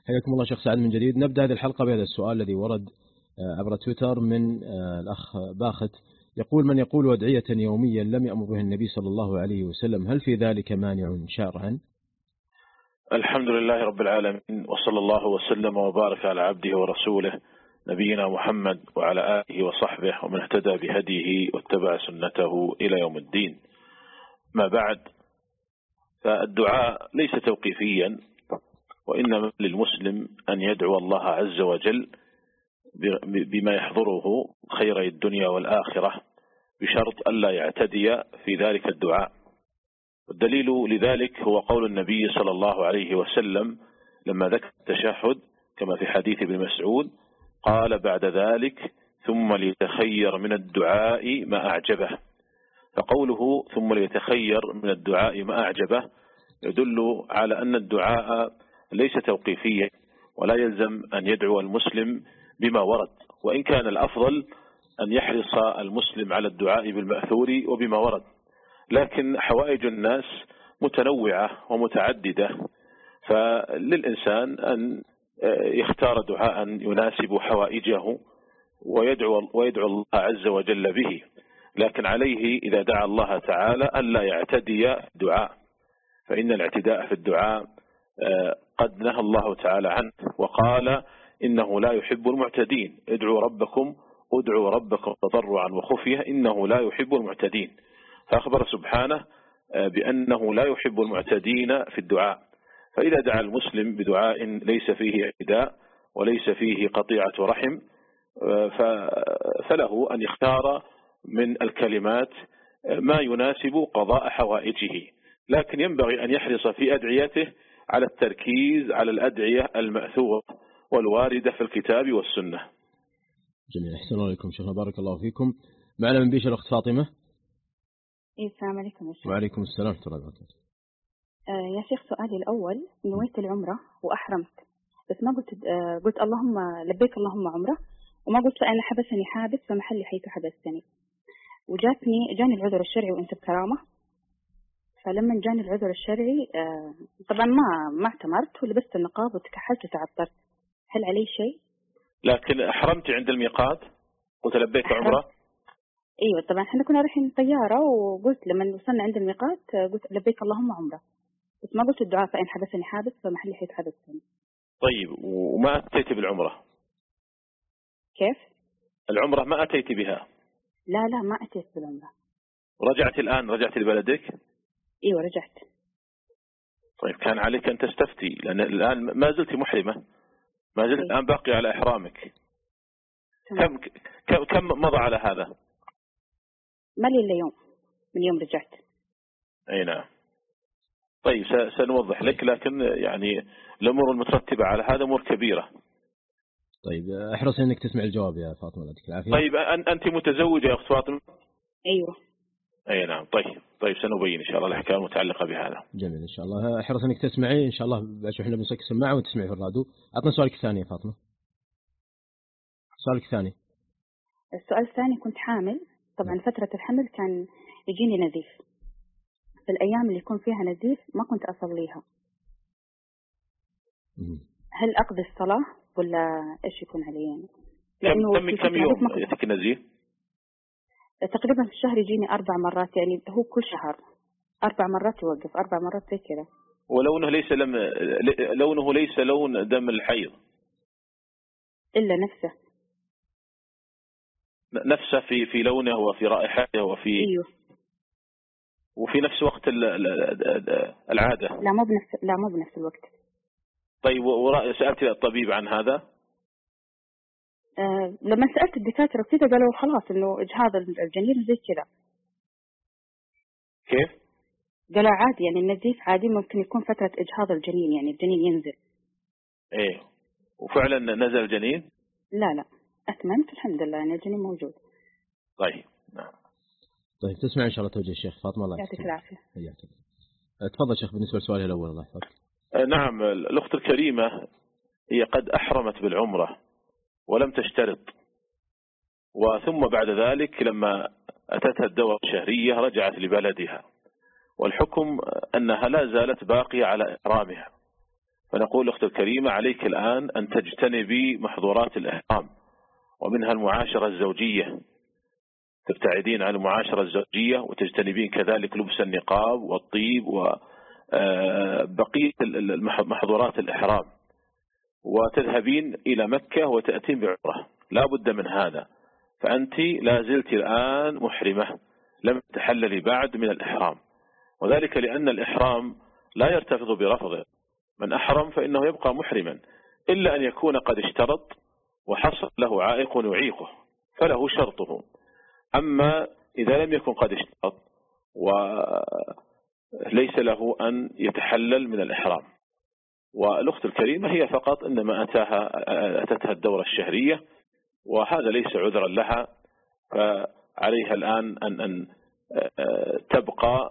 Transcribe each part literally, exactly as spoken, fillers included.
حياكم الله شيخ سعد من جديد. نبدأ هذه الحلقة بهذا السؤال الذي ورد عبر تويتر من الأخ باخت، يقول: من يقول أدعية يوميا لم يأمر بها النبي صلى الله عليه وسلم، هل في ذلك مانع شرعا؟ الحمد لله رب العالمين، وصلى الله وسلم وبارك على عبده ورسوله نبينا محمد وعلى آله وصحبه ومن اهتدى بهديه واتبع سنته إلى يوم الدين. ما بعد، فالدعاء ليس توقيفيا، وإنما للمسلم أن يدعو الله عز وجل بما يحضره خيري الدنيا والآخرة، بشرط ألا يعتدي في ذلك الدعاء. والدليل لذلك هو قول النبي صلى الله عليه وسلم لما ذكر التشهد كما في حديث ابن مسعود، قال بعد ذلك: ثم ليتخير من الدعاء ما أعجبه. فقوله ثم ليتخير من الدعاء ما أعجبه يدل على أن الدعاء ليس توقيفيا، ولا يلزم أن يدعو المسلم بما ورد، وإن كان الأفضل أن يحرص المسلم على الدعاء بالمأثور وبما ورد. لكن حوائج الناس متنوعة ومتعددة، فللإنسان أن يختار دعاء يناسب حوائجه ويدعو, ويدعو الله عز وجل به، لكن عليه إذا دعا الله تعالى ألا يعتدي الدعاء، فإن الاعتداء في الدعاء قد نهى الله تعالى عنه وقال: إنه لا يحب المعتدين، ادعوا ربكم ادعوا ربكم تضرعا وخفية إنه لا يحب المعتدين. فأخبر سبحانه بأنه لا يحب المعتدين في الدعاء. فإذا دعا المسلم بدعاء ليس فيه اعتداء وليس فيه قطيعة رحم، فله أن يختار من الكلمات ما يناسب قضاء حوائجه، لكن ينبغي أن يحرص في أدعيته على التركيز على الأدعية المأثورة والواردة في الكتاب والسنة. جميل، أحسن الله عليكم شيخنا، بارك الله فيكم. معنا من بيش الأخت فاطمة. السلام عليكم يا شيخ. وعليكم السلام ورحمة الله وبركاته. آه يا شيخ، سؤالي الأول: نويت العمرة وأحرمت، بس ما قلت آه قلت اللهم لبيك اللهم عمرة، وما قلت فأنا حبسني حابس فمحلي حيث حبستني، وجاتني جاني العذر الشرعي وأنت بكرامة. فلما جاني العذر الشرعي آه طبعا ما ما اعتمرت ولبست النقاب وتكحلت وتعطرت، هل علي شيء؟ لكن أحرمت عند الميقات، قلت لبيك عمرة. ايوه طبعا، احنا كنا رايحين طياره، وقلت لما وصلنا عند الميقات قلت لبيك اللهم عمره، بس ما قلت الدعاء فإن حبسني حابس فمحلي حيث حبستني. طيب، وما أتيت بالعمرة؟ كيف؟ العمرة ما أتيت بها؟ لا لا ما أتيت بالعمرة. رجعت الآن؟ رجعت لبلدك؟ ايوه رجعت. طيب، كان عليك أن تستفتي، لأن الآن ما زلت محرمة، ما زلت الآن باقي على إحرامك. كم كم كم مضى على هذا؟ ما لي إلا يوم من يوم رجعت. أي نعم. طيب، سنوضح لك، لكن يعني الأمور المترتبة على هذا أمور كبيرة. طيب، احرصي انك تسمع الجواب يا فاطمة، يعطيك العافية. طيب، أنت متزوجة يا أخت فاطمة؟ أيوه. أي نعم. طيب طيب سنبين إن شاء الله الأحكام المتعلقة بهذا. جميل إن شاء الله. احرص انك تسمعي إن شاء الله، باش احنا بنسك السماعة وتسمعي في الراديو. أعطنا سؤالك الثاني يا فاطمة. سؤالك الثاني. السؤال الثاني: كنت حامل، طبعا فترة الحمل كان يجيني نزيف، في الأيام اللي يكون فيها نزيف ما كنت أصليها، هل أقضي الصلاة ولا إيش يكون علي يعني؟ لأنه كم كم يوم يأتيك نزيف؟ تقريبا في الشهر يجيني أربع مرات، يعني هو كل شهر أربع مرات يوقف، أربع مرات زي كذا. ولونه ليس لم لونه ليس لون دم الحيض إلا نفسه نفسه في في لونه وفي رائحته وفي أيوه. وفي نفس وقت العادة؟ لا مو بنفس لا مو بنفس الوقت. طيب، وسألت الطبيب عن هذا؟ آه لما سألت الدكاترة كذا قالوا خلاص إنه إجهاض الجنين زي كذا. كيف؟ قالوا عادي، يعني النزيف عادي، ممكن يكون فترة إجهاض الجنين، يعني الجنين ينزل. إيه، وفعلا نزل الجنين؟ لا لا أتممت الحمد لله، يعني الجنين موجود. طيب نعم. طيب، تسمع إن شاء الله توجيه الشيخ فاطمة. الله يعطيك العافية. تفضل شيخ بالنسبة لسؤالها الأول. الله يحفظك. نعم، الأخت الكريمة هي قد أحرمت بالعمرة ولم تشترط، وثم بعد ذلك لما أتتها الدورة الشهرية رجعت لبلدها، والحكم أنها لا زالت باقية على إحرامها، فنقول أختي الكريمة عليك الآن أن تجتنبي محظورات الإحرام، ومنها المعاشرة الزوجية، تبتعدين عن المعاشرة الزوجية وتجتنبين كذلك لبس النقاب والطيب وبقية محظورات الإحرام، وتذهبين إلى مكة وتأتين بعمرة، لا بد من هذا. فأنت لا زلت الآن محرمة، لم تحللي بعد من الإحرام، وذلك لأن الإحرام لا يرتفض برفضه، من أحرم فإنه يبقى محرما إلا أن يكون قد اشترط وحصل له عائق يعيقه فله شرطه. أما إذا لم يكن قد اشترط وليس له أن يتحلل من الإحرام. والأخت الكريمة هي فقط إنما أتاها أتتها الدورة الشهرية، وهذا ليس عذرا لها، فعليها الآن أن أن تبقى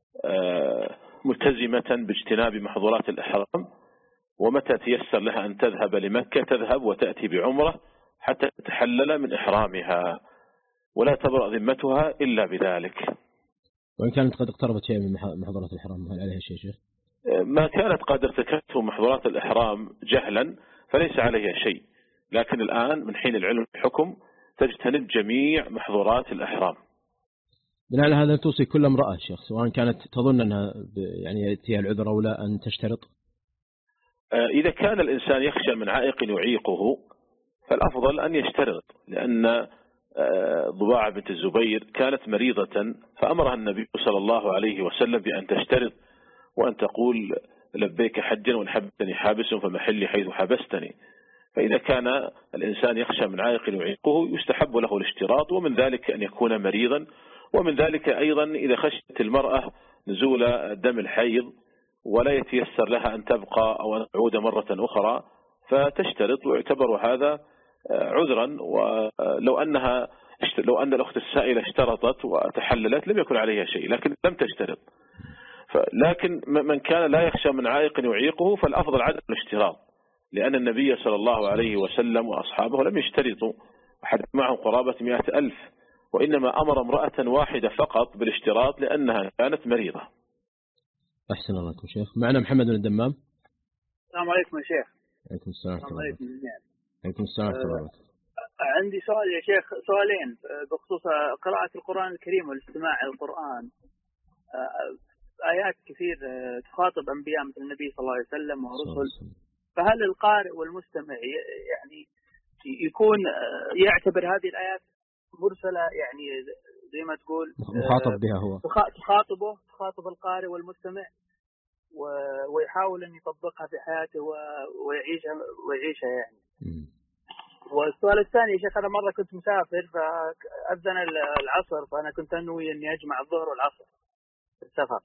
ملتزمة باجتناب محظورات الإحرام، ومتى تيسر لها أن تذهب لمكة تذهب وتأتي بعمرة حتى تتحلل من إحرامها، ولا تبرأ ذمتها إلا بذلك. وإن كانت قد اقتربت شيء من محظورات الإحرام هل عليها شيء شيخ؟ ما كانت قد ارتكبته محظورات الإحرام جهلا فليس عليها شيء، لكن الآن من حين العلم الحكم تجتنب جميع محظورات الإحرام. بناء على هذا توصي كل امرأة شيخ سواء كانت تظن أنها يعني يأتيها العذر أو لا أن تشترط؟ إذا كان الإنسان يخشى من عائق يعيقه فالأفضل أن يشترط، لأن ضباعة بنت الزبير كانت مريضة فأمرها النبي صلى الله عليه وسلم بأن تشترط وأن تقول لبيك حجا وإن حبستني حابس فمحلي حيث حبستني. فإذا كان الإنسان يخشى من عائق يعيقه يستحب له الاشتراط، ومن ذلك أن يكون مريضا، ومن ذلك أيضا إذا خشت المرأة نزول دم الحيض ولا يتيسر لها أن تبقى أو أن تعود مرة أخرى فتشترط، ويعتبر هذا عذرا. ولو أنها لو أن الأخت السائلة اشترطت وتحللت لم يكن عليها شيء، لكن لم تشترط. لكن من كان لا يخشى من عائق يعيقه فالأفضل عدم الاشتراط، لأن النبي صلى الله عليه وسلم وأصحابه لم يشترطوا، أحد معهم قرابة مئة ألف، وإنما أمر امرأة واحدة فقط بالاشتراط لأنها كانت مريضة. أحسن الله لكم شيخ. معنا محمد بن الدمام. السلام عليكم يا شيخ. عليكم السلام ورحمة الله. عليكم السلام ورحمة الله. عندي سؤال يا شيخ، سؤالين بخصوص قراءة القرآن الكريم والاستماع إلى القرآن. آيات كثير تخاطب أنبياء مثل النبي صلى الله عليه وسلم ورسل، فهل القارئ والمستمع يعني يكون يعتبر هذه الآيات مرسلة، يعني زي ما تقول مخاطب بها، هو تخاطبه تخاطب القارئ والمستمع ويحاول أن يطبقها في حياته ويعيشها ويعيشها يعني. م. والسؤال الثاني يا شيخ، أنا مرة كنت مسافر فأذن العصر، فأنا كنت أنوي أني أجمع الظهر والعصر في السفر،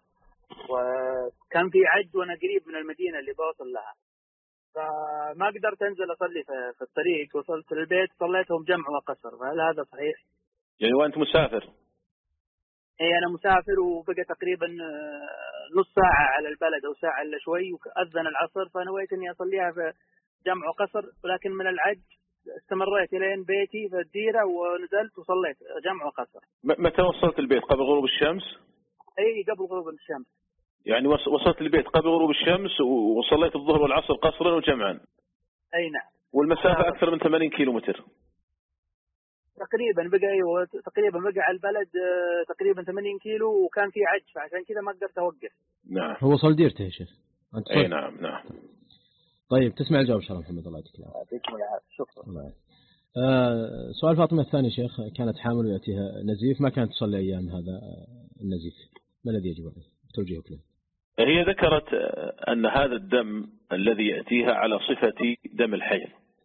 وكان في عج وأنا قريب من المدينة اللي بوصل لها، فما قدرت أنزل أصلي في الطريق، وصلت للبيت صليتهم جمع وقصر، فهل هذا صحيح؟ يعني وأنت مسافر؟ إيه أنا مسافر وبقى تقريبا نص ساعة على البلد أو ساعة إلا شوي، وأذن العصر فنويت إني أصليها في جمع وقصر، ولكن من العج استمريت لين بيتي في الديرة ونزلت وصليت جمع وقصر. متى وصلت البيت؟ قبل غروب الشمس؟ أي قبل غروب الشمس. يعني وصلت البيت قبل غروب الشمس وصليت الظهر والعصر قصرا وجمعا؟ أي نعم. والمسافة أكثر من ثمانين كيلومتر تقريبا، بقى أيوة تقريبا بقى على البلد تقريبا ثمانين كيلو، وكان في عج فعشان كذا ما قدرت أوقف. نعم. هو وصل ديرته يا شيخ. أي نعم نعم. طيب تسمع الجواب إن شاء الله محمد، الله يعطيك العافية. يعطيكم العافية. شكرا. آه سؤال فاطمة الثاني شيخ، كانت حامل ويأتيها نزيف، ما كانت تصلي أيام هذا النزيف، ما الذي يجب عليه توجيهك له؟ هي ذكرت أن هذا الدم الذي يأتيها على صفة دم الحيض،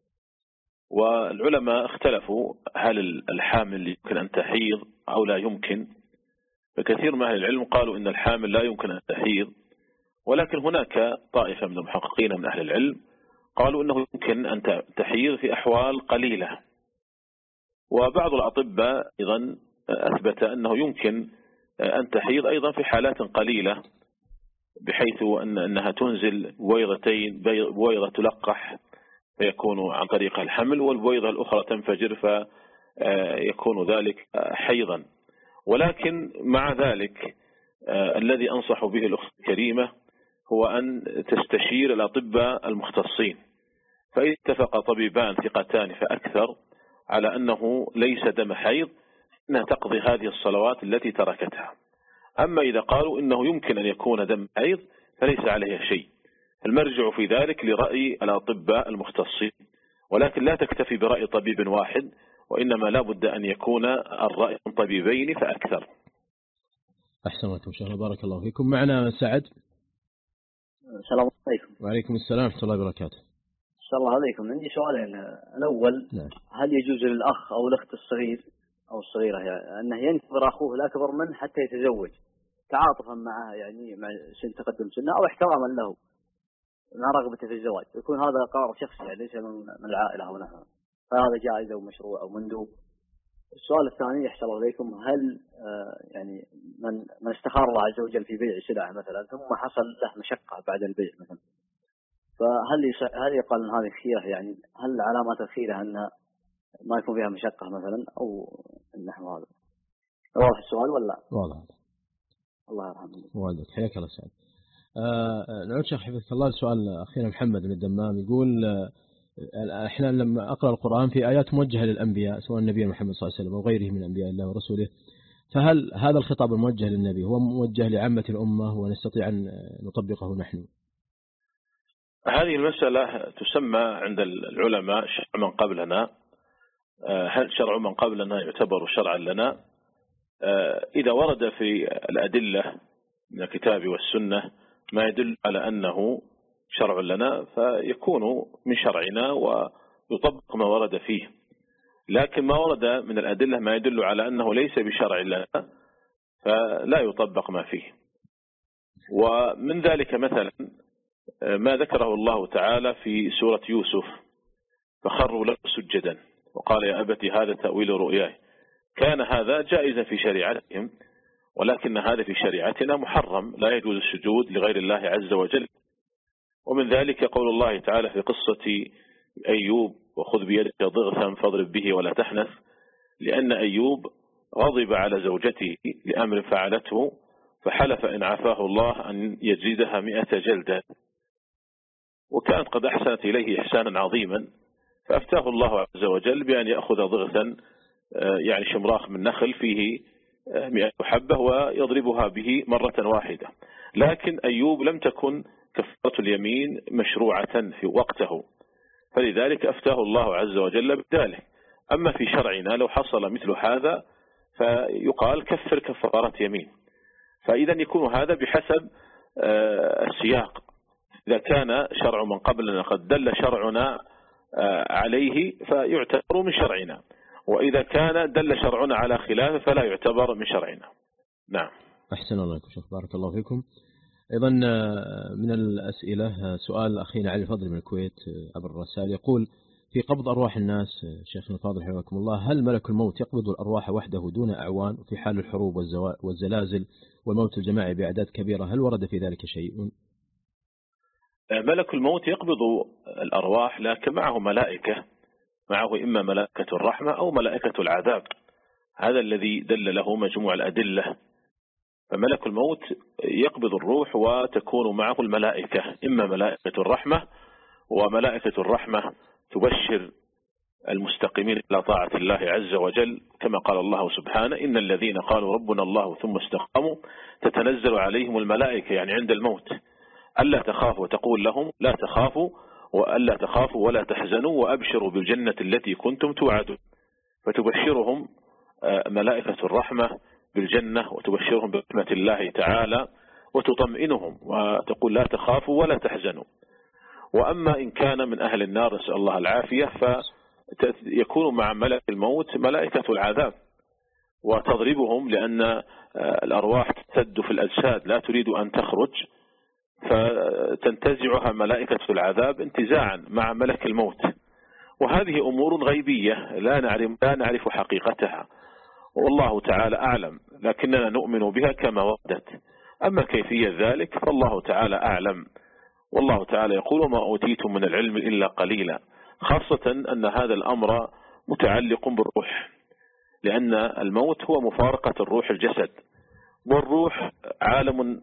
والعلماء اختلفوا هل الحامل يمكن أن تحيض أو لا يمكن. فكثير من أهل العلم قالوا إن الحامل لا يمكن أن تحيض، ولكن هناك طائفة من المحققين من أهل العلم قالوا إنه يمكن أن تحيض في أحوال قليلة، وبعض الأطباء أيضا أثبت أنه يمكن أن تحيض أيضا في حالات قليلة، بحيث أن أنها تنزل بويضتين، بويضة تلقح فيكون عن طريق الحمل، والبويضة الأخرى تنفجر فيكون ذلك حيضا. ولكن مع ذلك الذي أنصح به الأخت الكريمة هو أن تستشير الأطباء المختصين، فإذا اتفق طبيبان ثقتان فأكثر على أنه ليس دم حيض أنها تقضي هذه الصلوات التي تركتها. أما إذا قالوا إنه يمكن أن يكون دم حيض فليس عليه شيء، المرجع في ذلك لرأي الأطباء المختصين، ولكن لا تكتفي برأي طبيب واحد، وإنما لا بد أن يكون الرأي من طبيبين فأكثر. أحسن لكم شيخ، بارك الله فيكم. معنا سعد. السلام عليكم. وعليكم السلام ورحمة الله وبركاته. إن شاء الله عليكم. عندي سؤالين. الأول، نعم. هل يجوز للأخ أو الأخت الصغير أو الصغيرة يعني أنه ينتظر أخوه الأكبر منه حتى يتزوج تعاطفا معه، يعني مع سن تقدم سنه، أو احتراما له مع رغبته في الزواج، يكون هذا قرار شخصي يعني ليس من العائلة أو نحوه، فهذا جائز أو مشروع أو مندوب؟ السؤال الثاني يحصل عليكم، هل يعني من من استخار الله عز وجل في بيع سلعة مثلا ثم حصل له مشقة بعد البيع مثلا، فهل هل يقال ان هذه خيرة؟ يعني هل علامات الخيرة أن ما يكون فيها مشقة مثلا أو نحو هذا؟ واضح السؤال ولا؟ واضح. الله يرحمه. والدك حياك الله سعد. آه نعود شيخ حفظك الله. السؤال أخيرا محمد من الدمام يقول آه احنا لما أقرأ القرآن في آيات موجهة للأنبياء سواء النبي محمد صلى الله عليه وسلم أو غيره من أنبياء الله ورسوله، فهل هذا الخطاب الموجه للنبي هو موجه لعامة الأمة ونستطيع أن نطبقه نحن؟ هذه المسألة تسمى عند العلماء شرع من قبلنا. هل شرع من قبلنا يعتبر شرعا لنا؟ إذا ورد في الأدلة من الكتاب والسنة ما يدل على أنه شرع لنا فيكون من شرعنا ويطبق ما ورد فيه، لكن ما ورد من الأدلة ما يدل على أنه ليس بشرع لنا فلا يطبق ما فيه. ومن ذلك مثلا ما ذكره الله تعالى في سورة يوسف، فخروا له سجدا وقال يا أبت هذا تأويل رؤياي. كان هذا جائزا في شريعتهم، ولكن هذا في شريعتنا محرم، لا يجوز السجود لغير الله عز وجل. ومن ذلك قول الله تعالى في قصة أيوب وخذ بيدك ضغثا فاضرب به ولا تحنث، لأن أيوب غضب على زوجته لأمر فعلته فحلف إن عافاه الله أن يجلدها مئة جلدة، وكانت قد أحسنت إليه إحسانا عظيما، فأفتاه الله عز وجل بأن يأخذ ضغثا يعني شمراخ من نخل فيه مئة حبة ويضربها به مرة واحدة. لكن أيوب لم تكن كفارة اليمين مشروعة في وقته، فلذلك أفتاه الله عز وجل بذلك. أما في شرعنا لو حصل مثل هذا فيقال كفر كفارة يمين. فإذا يكون هذا بحسب السياق. إذا كان شرع من قبلنا قد دل شرعنا عليه فيعتبر من شرعنا، وإذا كان دل شرعنا على خلافه فلا يعتبر من شرعنا. نعم. أحسن الله عليكم شيخ، بارك الله فيكم. أيضا من الأسئلة سؤال أخينا علي الفضل من الكويت عبر الرسائل، يقول في قبض أرواح الناس شيخنا الفاضل حفظكم الله، هل ملك الموت يقبض الأرواح وحده دون أعوان في حال الحروب والزلازل والموت الجماعي بأعداد كبيرة؟ هل ورد في ذلك شيء؟ ملك الموت يقبض الأرواح لكن معه ملائكة، معه إما ملائكة الرحمة أو ملائكة العذاب، هذا الذي دل له مجموع الأدلة. فملك الموت يقبض الروح وتكون معه الملائكة، إما ملائكة الرحمة، وملائكة الرحمة تبشر المستقيمين إلى طاعة الله عز وجل، كما قال الله سبحانه إن الذين قالوا ربنا الله ثم استقاموا تتنزل عليهم الملائكة، يعني عند الموت ألا تخافوا، تقول لهم لا تخافوا وألا تخافوا ولا تحزنوا وأبشروا بالجنة التي كنتم توعدون. فتبشرهم ملائكة الرحمة بالجنة وتبشرهم برحمة الله تعالى وتطمئنهم وتقول لا تخافوا ولا تحزنوا. وأما إن كان من أهل النار نسأل الله العافية فيكون مع ملك الموت ملائكة العذاب وتضربهم، لأن الأرواح تسد في الأجساد لا تريد أن تخرج، فتنتزعها ملائكة العذاب انتزاعا مع ملك الموت. وهذه أمور غيبية لا نعرف, لا نعرف حقيقتها، والله تعالى أعلم، لكننا نؤمن بها كما وردت. أما كيفية ذلك فالله تعالى أعلم. والله تعالى يقول وما أوتيتم من العلم إلا قليلا، خاصة أن هذا الأمر متعلق بالروح، لأن الموت هو مفارقة الروح الجسد، والروح عالم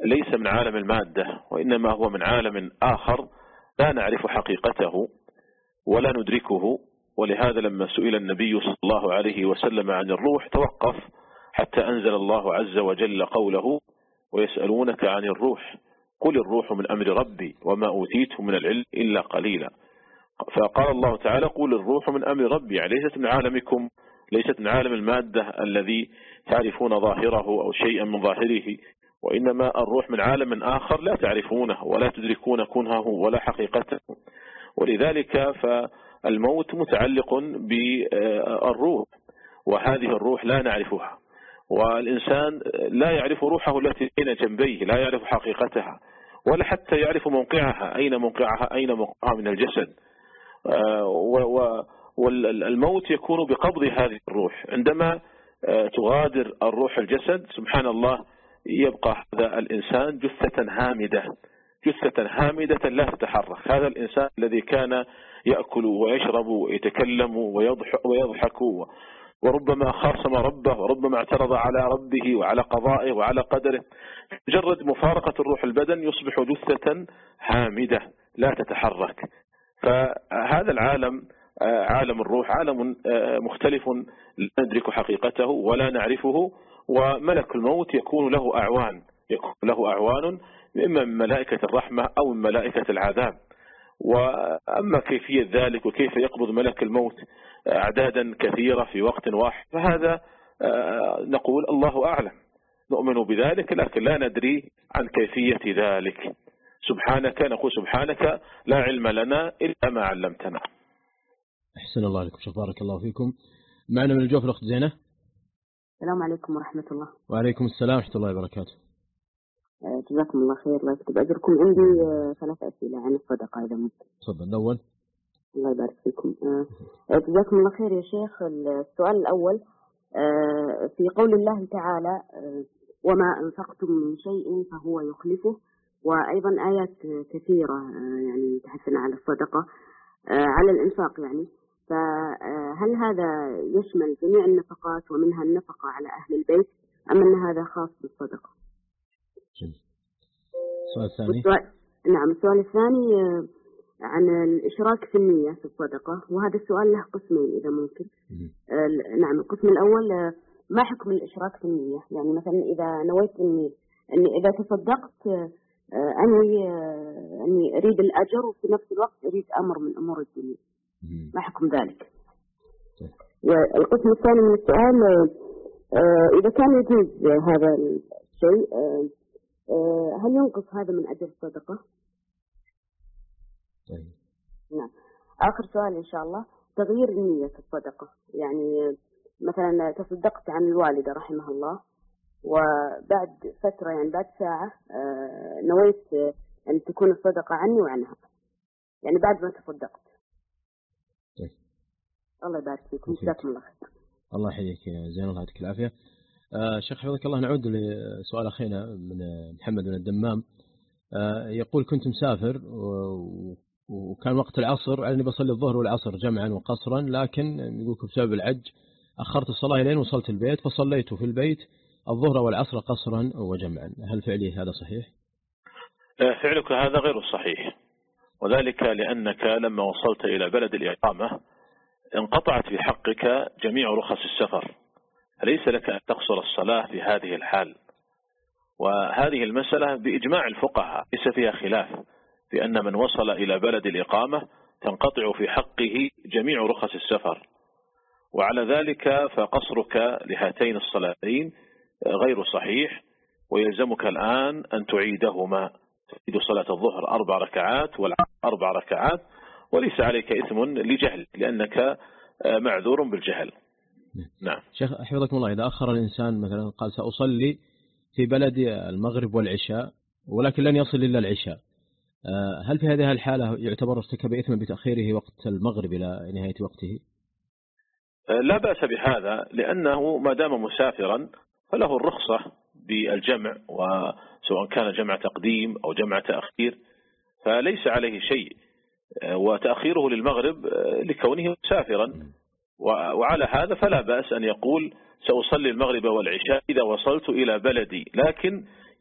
ليس من عالم المادة، وإنما هو من عالم آخر لا نعرف حقيقته ولا ندركه. ولهذا لما سئل النبي صلى الله عليه وسلم عن الروح توقف حتى أنزل الله عز وجل قوله: ويسألونك عن الروح قل الروح من أمر ربي وما أوتيته من العلم إلا قليلا. فقال الله تعالى: قل الروح من أمر ربي، يعني ليست من عالمكم، ليست من عالم المادة الذي تعرفون ظاهره أو شيئا من ظاهره، وإنما الروح من عالم آخر لا تعرفونه ولا تدركون كنهه ولا حقيقته. ولذلك فالموت متعلق بالروح، وهذه الروح لا نعرفها، والإنسان لا يعرف روحه التي بين جنبيه، لا يعرف حقيقتها ولا حتى يعرف موقعها، أين موقعها أين موقعها من الجسد. والموت يكون بقبض هذه الروح. عندما تغادر الروح الجسد سبحان الله يبقى هذا الإنسان جثة هامدة، جثة هامدة لا تتحرك. هذا الإنسان الذي كان يأكل ويشرب ويتكلم ويضحك وربما خاصم ربه وربما اعترض على ربه وعلى قضائه وعلى قدره، مجرد مفارقة الروح البدن يصبح جثة هامدة لا تتحرك. فهذا العالم عالم الروح عالم مختلف لا ندرك حقيقته ولا نعرفه. وملك الموت يكون له أعوان، يكون له أعوان إما من ملائكة الرحمة أو من ملائكة العذاب. وأما كيفية ذلك وكيف يقبض ملك الموت أعدادا كثيرة في وقت واحد فهذا نقول الله أعلم، نؤمن بذلك لكن لا ندري عن كيفية ذلك. سبحانك، نقول سبحانك لا علم لنا إلا ما علمتنا. أحسن الله عليكم شيخ، بارك الله فيكم. معنا من الجوف الأخت زينة. السلام عليكم ورحمة الله. وعليكم السلام ورحمة الله وبركاته. جزاكم الله خير، الله يكتب أجركم. عندي ثلاث أسئلة عن الصدقة إذا ممكن. تفضل. الأول. الله يبارك فيكم. جزاكم الله خير يا شيخ. السؤال الأول في قول الله تعالى: وما أنفقتم من شيء فهو يخلفه، وأيضا آيات كثيرة يعني تحثنا على الصدقة على الإنفاق يعني، فهل هذا يشمل جميع النفقات ومنها النفقة على أهل البيت أم أن هذا خاص بالصدقة؟ السؤال الثاني. السؤال... نعم السؤال الثاني عن الإشراك في النية في الصدقة، وهذا السؤال له قسمين إذا ممكن. آه نعم القسم الأول: ما حكم الإشراك في النية؟ يعني مثلا إذا نويت إني إني إذا تصدقت آه أني آه أني أريد الأجر وفي نفس الوقت أريد أمر من أمور الدنيا، ما حكم ذلك؟ والقسم الثاني من السؤال: آه إذا كان يجوز هذا الشيء آه آه هل ينقص هذا من أجر الصدقة؟ طيب. نعم. آخر سؤال إن شاء الله: تغيير النية في الصدقة، يعني مثلا تصدقت عن الوالدة رحمها الله وبعد فترة يعني بعد ساعة آه نويت أن تكون الصدقة عني وعنها، يعني بعد ما تصدقت. طيب. الله يبارك فيكم، جزاكم الله خير. الله يحييك يا زين، الله يعطيك العافية. آه شيخ حفظك الله، نعود لسؤال أخينا من محمد بن الدمام. آه يقول: كنت مسافر وكان وقت العصر على أني بصلي الظهر والعصر جمعا وقصرا، لكن يقول بسبب العج أخرت الصلاة لين وصلت البيت فصليت في البيت الظهر والعصر قصرا وجمعا، هل فعلي هذا صحيح؟ فعلك هذا غير صحيح، وذلك لأنك لما وصلت إلى بلد الإقامة انقطعت في حقك جميع رخص السفر، فليس لك أن تقصر الصلاة في هذه الحال. وهذه المسألة بإجماع الفقهاء ليس فيها خلاف، بأن من وصل إلى بلد الإقامة تنقطع في حقه جميع رخص السفر، وعلى ذلك فقصرك لهاتين الصلاتين غير صحيح، ويلزمك الآن أن تعيدهما، تعيد صلاة الظهر أربع ركعات والعصر أربع ركعات، وليس عليك إثم لجهل لأنك معذور بالجهل. نعم. شيخ حفظكم الله، إذا أخر الإنسان مثلا قال سأصلي في بلد المغرب والعشاء ولكن لن يصل إلا العشاء، هل في هذه الحالة يعتبر ارتكب إثما بتأخيره وقت المغرب إلى نهاية وقته؟ لا بأس بهذا، لأنه ما دام مسافرا فله الرخصة بالجمع، وسواء كان جمع تقديم أو جمع تأخير فليس عليه شيء، وتأخيره للمغرب لكونه مسافرا، وعلى هذا فلا بأس أن يقول سأصلي المغرب والعشاء إذا وصلت إلى بلدي، لكن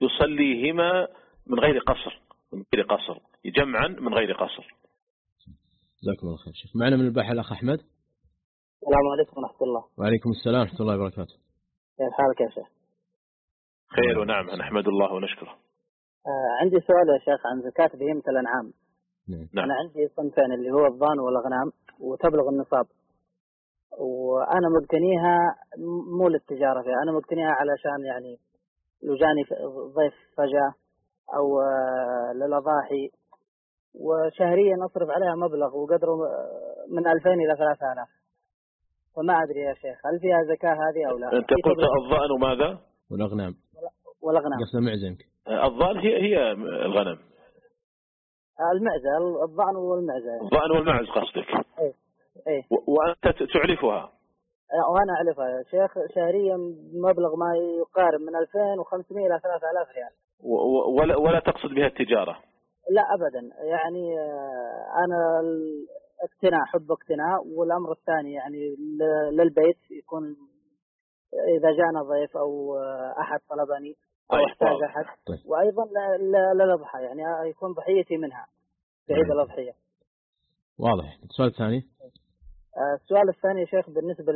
يصليهما من غير قصر من غير قصر جمعا من غير قصر. جزاكم الله خير شيخ. معنا من الباحة الأخ أحمد. السلام عليكم ورحمة الله. وعليكم السلام ورحمة الله وبركاته. كيف حالك يا شيخ؟ خير ونعم، نحمد الله ونشكره. آه عندي سؤال يا شيخ عن زكاة بهيمة الأنعام. نعم. أنا عندي صنفين اللي هو الضان والأغنام وتبلغ النصاب، وأنا مقتنيها مو للتجارة فيها، أنا مقتنيها علشان يعني لو جاني ضيف فجأة أو آه للأضاحي، وشهريا أصرف عليها مبلغ وقدره من ألفين إلى ثلاثة آلاف، فما أدري يا شيخ هل فيها زكاة هذه أو لا. أنت قلت الضأن وماذا؟ والأغنام. والأغنام. قصنا معزة يمكن. الضأن هي هي الغنم. المعزة، الضأن والمعزة. الضأن والمعز قصدك. إيه إيه. وأنت تعرفها. وأنا أعرفها يا شيخ، شهريا مبلغ ما يقارب من ألفين وخمسمائة إلى ثلاثة آلاف ريال. ولا ولا تقصد بها التجارة؟ لا أبدا، يعني أنا اقتناء، حب اقتناء. والأمر الثاني يعني للبيت، يكون إذا جاءنا ضيف أو أحد طلبني أو طيب احتاج واضح. أحد. طيب. وأيضا للأضحى، يعني يكون ضحيتي منها في عيد الأضحية. واضح. السؤال الثاني. السؤال الثاني يا شيخ بالنسبة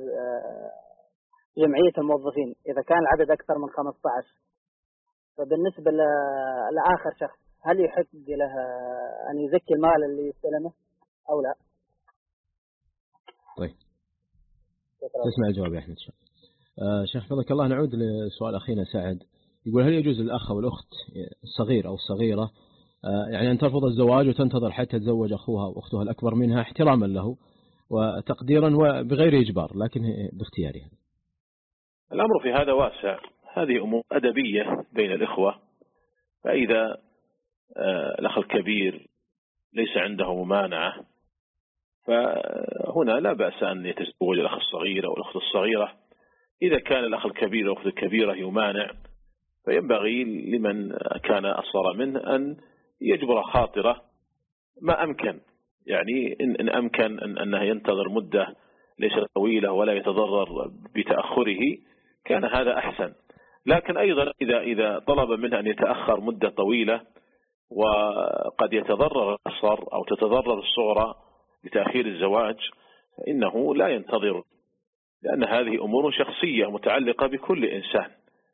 لجمعية الموظفين، إذا كان العدد أكثر من خمسة عشر، فبالنسبة لآخر شخص هل يحق له أن يزكي المال اللي يستلمه أو لا؟ طيب تسمع الجواب يا أحمد. آه شيخ حفظك الله، نعود لسؤال أخينا سعد، يقول هل يجوز للأخ أو الأخت الصغير أو الصغيرة آه يعني أن ترفض الزواج وتنتظر حتى تتزوج أخوها وأختها الأكبر منها احتراما له وتقديرا وبغير إجبار لكن باختيارها؟ الأمر في هذا واسع، هذه أمور أدبية بين الإخوة، فإذا الأخ الكبير ليس عنده ممانعة فهنا لا بأس أن يتزوج الأخ الصغير أو الأخت الصغيرة. إذا كان الأخ الكبير أو الأخت الكبيرة يمانع فينبغي لمن كان أصغر منه أن يجبر خاطره ما أمكن، يعني إن أمكن أن أنه ينتظر مدة ليست طويلة ولا يتضرر بتأخره كان هذا أحسن. لكن أيضا إذا إذا طلب منه أن يتأخر مدة طويلة وقد يتضرر الأصغر أو تتضرر الصغرى بتأخير الزواج فإنه لا ينتظر، لأن هذه أمور شخصية متعلقة بكل إنسان،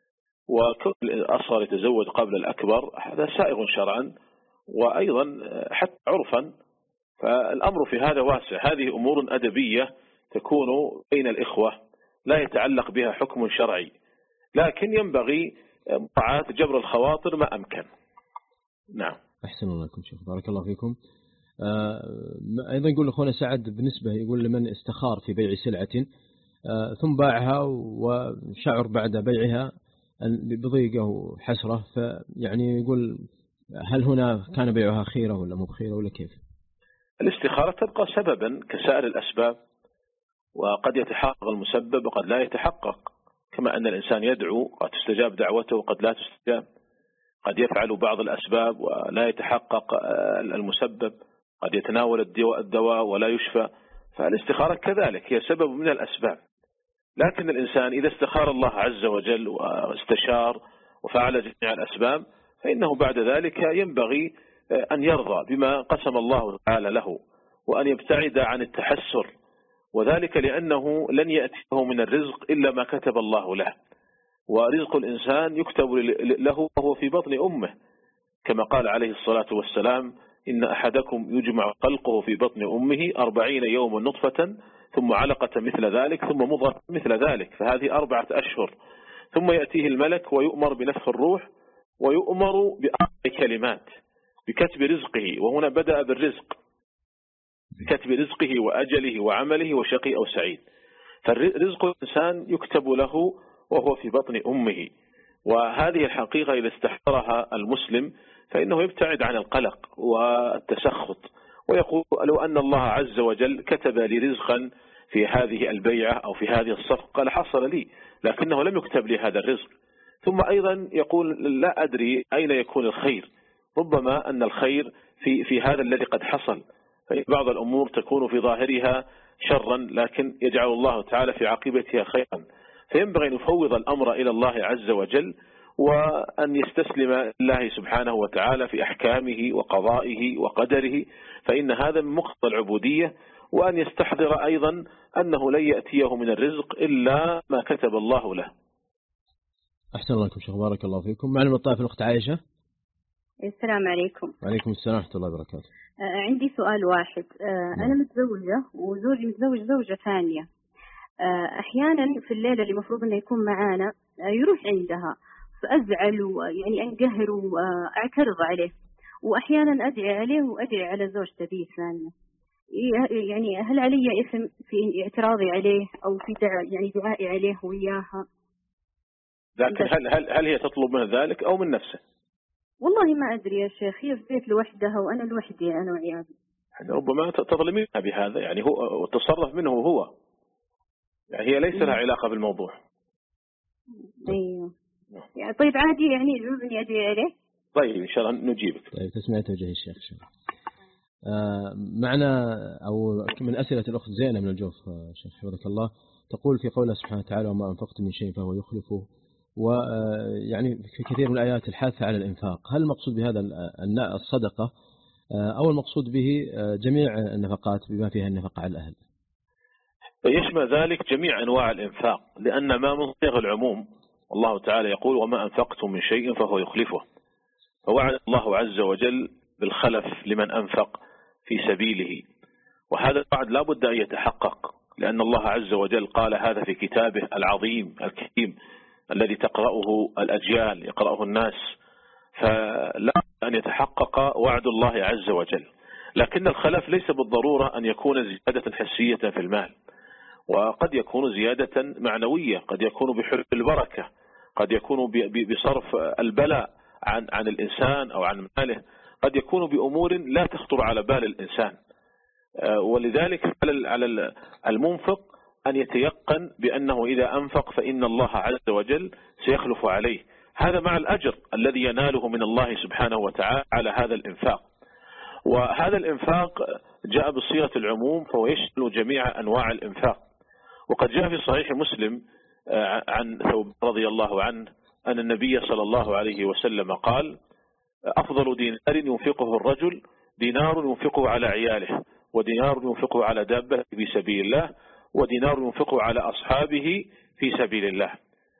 وكل الأصغر يتزوج قبل الأكبر هذا سائغ شرعا وأيضا حتى عرفا. فالأمر في هذا واسع، هذه أمور أدبية تكون بين الإخوة لا يتعلق بها حكم شرعي، لكن ينبغي مراعاة جبر الخواطر ما أمكن. نعم. أحسن الله لكم شيخ، بارك الله فيكم. آه أيضا يقول أخونا سعد بالنسبة يقول لمن استخار في بيع سلعة آه ثم باعها وشعر بعد بيعها بضيقة وحسرة، فيعني يقول هل هنا كان بيعها خيرة ولا مو بخيرة ولا كيف؟ الاستخارة تبقى سببا كسائر الأسباب، وقد يتحقق المسبب وقد لا يتحقق، كما أن الإنسان يدعو قد تستجاب دعوته وقد لا تستجاب، قد يفعل بعض الأسباب ولا يتحقق المسبب، قد يتناول الدواء ولا يشفى. فالاستخارة كذلك هي سبب من الأسباب، لكن الإنسان إذا استخار الله عز وجل واستشار وفعل جميع الأسباب فإنه بعد ذلك ينبغي أن يرضى بما قسم الله تعالى له وأن يبتعد عن التحسر، وذلك لأنه لن يأتيه من الرزق إلا ما كتب الله له، ورزق الإنسان يكتب له وهو في بطن أمه، كما قال عليه الصلاة والسلام إن أحدكم يجمع خلقه في بطن أمه أربعين يوما نطفة ثم علقة مثل ذلك ثم مضغة مثل ذلك، فهذه أربعة أشهر، ثم يأتيه الملك ويؤمر بنفخ الروح ويؤمر بأربع كلمات بكتب رزقه، وهنا بدأ بالرزق، بكتب رزقه وأجله وعمله وشقي أو سعيد. فرزق الإنسان يكتب له وهو في بطن أمه، وهذه الحقيقة إذا استحضرها المسلم فإنه يبتعد عن القلق والتسخط ويقول لو أن الله عز وجل كتب لي رزقا في هذه البيعة أو في هذه الصفقة لحصل لي، لكنه لم يكتب لي هذا الرزق. ثم أيضا يقول لا أدري أين يكون الخير، ربما أن الخير في في هذا الذي قد حصل، فإن بعض الأمور تكون في ظاهرها شرا لكن يجعل الله تعالى في عاقبتها خيرا، فينبغي أن نفوض الأمر إلى الله عز وجل وأن يستسلم الله سبحانه وتعالى في أحكامه وقضائه وقدره، فإن هذا من مقتضى العبودية. وأن يستحضر أيضا أنه لن يأتيه من الرزق إلا ما كتب الله له. أحسن الله لكم شيخ، بارك الله فيكم. معنا من الطائف الأخت عائشة. السلام عليكم. وعليكم السلام ورحمة الله وبركاته. آه عندي سؤال واحد. آه أنا متزوجة وزوجي متزوج زوجة ثانية. آه أحيانا في الليلة اللي المفروض إنه يكون معانا آه يروح عندها، فأزعل ويعني أنقهر وأعترض عليه، وأحيانا أدعي عليه وأدعي على زوجته ذي الثانية. يعني هل علي إثم في اعتراضي عليه أو في دعاء يعني دعائي عليه وياها؟ لكن هل هل هل هي تطلب من ذلك أو من نفسه؟ والله ما أدري يا شيخ، هي في بيت لوحدها وأنا لوحدي أنا وعيالي. ربما تظلمينها بهذا، يعني هو التصرف منه هو، يعني هي ليس لها علاقة بالموضوع. أيوه. يعني طيب عادي يعني يجوز إني أدعي عليه؟ طيب إن شاء الله نجيبك. طيب تسمعي توجيه الشيخ شو. آه معنا أو من أسئلة الأخت زينة من الجوف شيخ حفظك الله، تقول في قوله سبحانه وتعالى وما أنفقتم من شيء فهو يخلفه، ويعني في كثير من الآيات الحاثة على الإنفاق، هل المقصود بهذا الصدقة أو المقصود به جميع النفقات بما فيها النفقة على الأهل؟ يشمل ذلك جميع أنواع الإنفاق، لأن ما من صيغ العموم. الله تعالى يقول وما أنفقتم من شيء فهو يخلفه، فوعد الله عز وجل بالخلف لمن أنفق في سبيله، وهذا الوعد لا بد أن يتحقق، لأن الله عز وجل قال هذا في كتابه العظيم الكريم الذي تقرأه الأجيال يقرأه الناس، فلا أن يتحقق وعد الله عز وجل. لكن الخلف ليس بالضرورة أن يكون زيادة حسية في المال، وقد يكون زيادة معنوية، قد يكون بحب البركة، قد يكون بصرف البلاء عن عن الإنسان أو عن ماله، قد يكون بأمور لا تخطر على بال الإنسان. ولذلك على المنفق أن يتيقن بأنه إذا أنفق فإن الله عز وجل سيخلف عليه، هذا مع الأجر الذي يناله من الله سبحانه وتعالى على هذا الإنفاق. وهذا الإنفاق جاء بصيغة العموم، فهو يشمل جميع أنواع الإنفاق. وقد جاء في صحيح مسلم عن ثوبان رضي الله عنه أن النبي صلى الله عليه وسلم قال أفضل دينار ينفقه الرجل دينار ينفقه على عياله، ودينار ينفقه على دابة في سبيل الله، ودينار ينفقه على أصحابه في سبيل الله.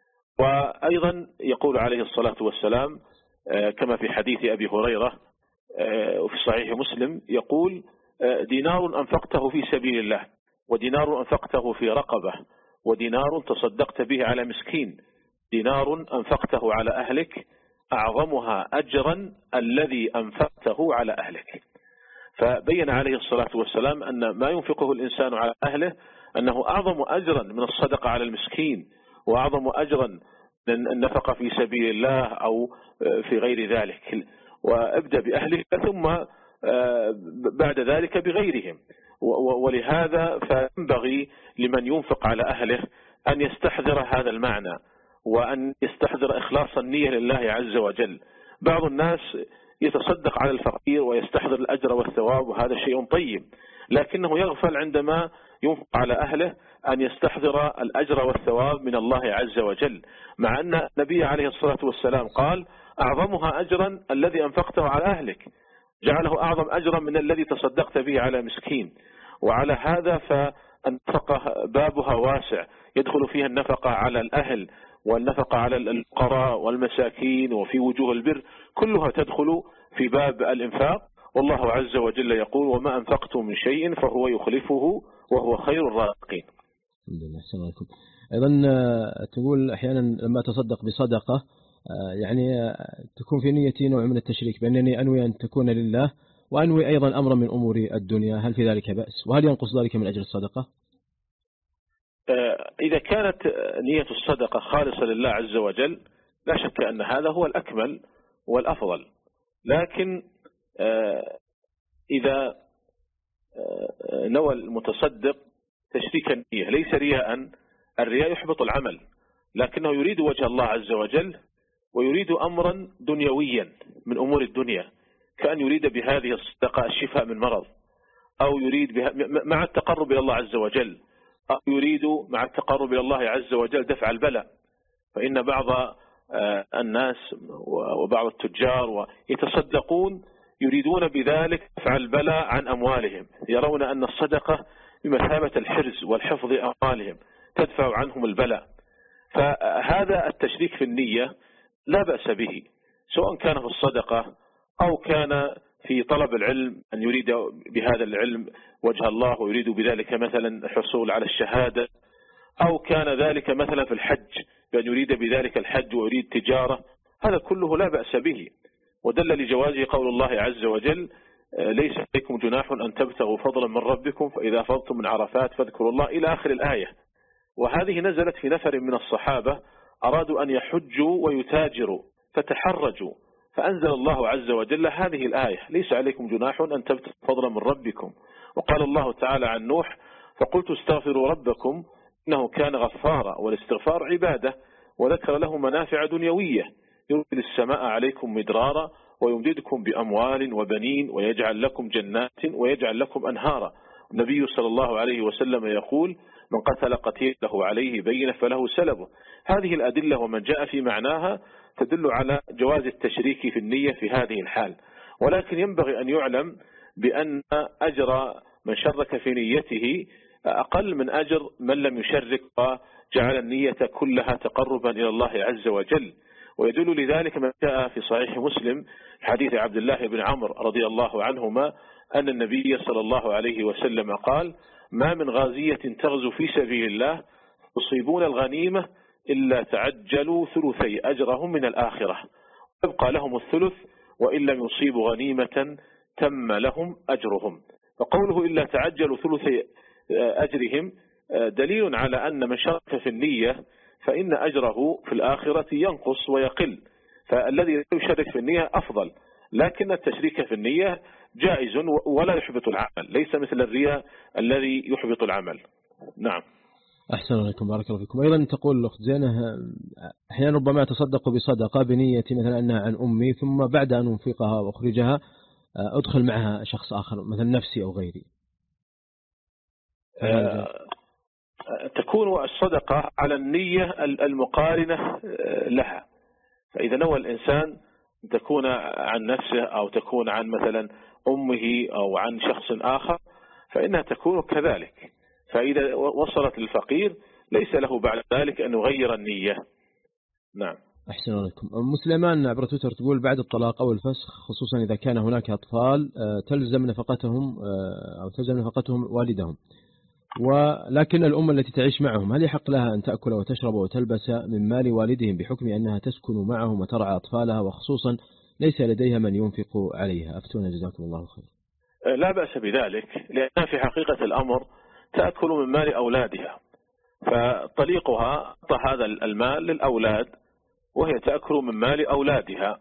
وأيضا يقول عليه الصلاة والسلام كما في حديث أبي هريرة وفي صحيح مسلم يقول دينار أنفقته في سبيل الله، ودينار أنفقته في رقبة، ودينار تصدقت به على مسكين، دينار أنفقته على أهلك أعظمها أجرا الذي أنفقته على أهلك. فبين عليه الصلاة والسلام أن ما ينفقه الإنسان على أهله أنه أعظم أجرا من الصدقة على المسكين، وأعظم أجرا من النفقة في سبيل الله أو في غير ذلك. وابدأ بأهلك ثم بعد ذلك بغيرهم. ولهذا فينبغي لمن ينفق على أهله أن يستحضر هذا المعنى، وأن يستحضر إخلاص النية لله عز وجل. بعض الناس يتصدق على الفقير ويستحضر الأجر والثواب، وهذا شيء طيب، لكنه يغفل عندما ينفق على أهله أن يستحضر الأجر والثواب من الله عز وجل، مع أن النبي عليه الصلاة والسلام قال أعظمها أجرا الذي أنفقته على أهلك، جعله أعظم أجرا من الذي تصدقت به على مسكين. وعلى هذا فالنفقة بابها واسع، يدخل فيها النفقة على الأهل والنفقة على الفقراء والمساكين وفي وجوه البر، كلها تدخل في باب الإنفاق. والله عز وجل يقول وما أنفقتم من شيء فهو يخلفه وهو خير الرازقين. الحمد لله. السلام عليكم. أيضا تقول أحيانا لما تصدق بصدقة يعني تكون في نيتي نوع من التشريك، بأنني أنوي أن تكون لله وأنوي أيضا أمرا من أمور الدنيا، هل في ذلك بأس؟ وهل ينقص ذلك من أجر الصدقة؟ إذا كانت نية الصدقة خالصة لله عز وجل لا شك أن هذا هو الأكمل والأفضل، لكن إذا نوى المتصدق تشريك النية ليس رياء، الرياء يحبط العمل، لكنه يريد وجه الله عز وجل ويريد أمرا دنيويا من أمور الدنيا، كأن يريد بهذه الصدقة الشفاء من مرض، أو يريد بها مع التقرب إلى الله عز وجل، أو يريد مع التقرب إلى الله عز وجل دفع البلاء. فإن بعض الناس وبعض التجار ويتصدقون يريدون بذلك دفع البلاء عن أموالهم، يرون أن الصدقة بمثابة الحرز والحفظ أموالهم تدفع عنهم البلاء. فهذا التشريك في النية لا بأس به، سواء كان في الصدقة أو كان في طلب العلم، أن يريد بهذا العلم وجه الله ويريد بذلك مثلا الحصول على الشهادة، أو كان ذلك مثلا في الحج بأن يريد بذلك الحج ويريد تجارة، هذا كله لا بأس به. ودل لجوازه قول الله عز وجل: ليس عليكم جناح أن تبتغوا فضلا من ربكم فإذا فضتم من عرفات فاذكروا الله، إلى آخر الآية. وهذه نزلت في نفر من الصحابة أرادوا أن يحجوا ويتاجروا فتحرجوا، فأنزل الله عز وجل هذه الآية: ليس عليكم جناح أن تبتغوا فضلا من ربكم. وقال الله تعالى عن نوح: فقلت استغفروا ربكم إنه كان غفارا، والاستغفار عبادة، وذكر له منافع دنيوية: يرسل السماء عليكم مدرارا ويمددكم بأموال وبنين ويجعل لكم جنات ويجعل لكم أنهارا. النبي صلى الله عليه وسلم يقول: من قتل قتيله عليه بينة فله سلبه. هذه الأدلة ومن جاء في معناها تدل على جواز التشريك في النية في هذه الحال، ولكن ينبغي أن يعلم بأن أجر من شرك في نيته أقل من أجر من لم يشرك وجعل النية كلها تقربا إلى الله عز وجل. ويدل لذلك ما جاء في صحيح مسلم حديث عبد الله بن عمرو رضي الله عنهما أن النبي صلى الله عليه وسلم قال: ما من غازية تغزو في سبيل الله يصيبون الغنيمة إلا تعجلوا ثلثي أجرهم من الآخرة، يبقى لهم الثلث وإن لم يصيبوا غنيمة تم لهم أجرهم. فقوله إلا تعجلوا ثلثي أجرهم دليل على أن من شرك في النية فإن أجره في الآخرة ينقص ويقل، فالذي يشرك في النية أفضل، لكن التشريك في النية جائز ولا يحبط العمل، ليس مثل الرياء الذي يحبط العمل. نعم. أحسن عليكم، بارك الله فيكم. أيضا تقول الأخت زينة: أحيانا ربما تصدق بصدقة بنية مثلا أنها عن أمي، ثم بعد أن أنفقها وأخرجها أدخل معها شخص آخر مثلا نفسي أو غيري. تكون الصدقة على النية المقارنة لها، فإذا نوى الإنسان تكون عن نفسه أو تكون عن مثلا أمه أو عن شخص آخر فإنها تكون كذلك. فإذا وصلت للفقير ليس له بعد ذلك أن يغير النية. نعم. أحسن عليكم. أم سليمان عبر تويتر تقول: بعد الطلاق أو الفسخ خصوصا إذا كان هناك أطفال تلزم نفقتهم أو تلزم نفقتهم والدهم، ولكن الأم التي تعيش معهم هل يحق لها أن تأكل وتشرب وتلبس من مال والدهم بحكم أنها تسكن معهم وترعى أطفالها، وخصوصا ليس لديها من ينفق عليها؟ أفتونا جزاكم الله خير. لا بأس بذلك، لأنها في حقيقة الأمر تأكل من مال أولادها، فطليقها أعطى هذا المال للأولاد وهي تأكل من مال أولادها،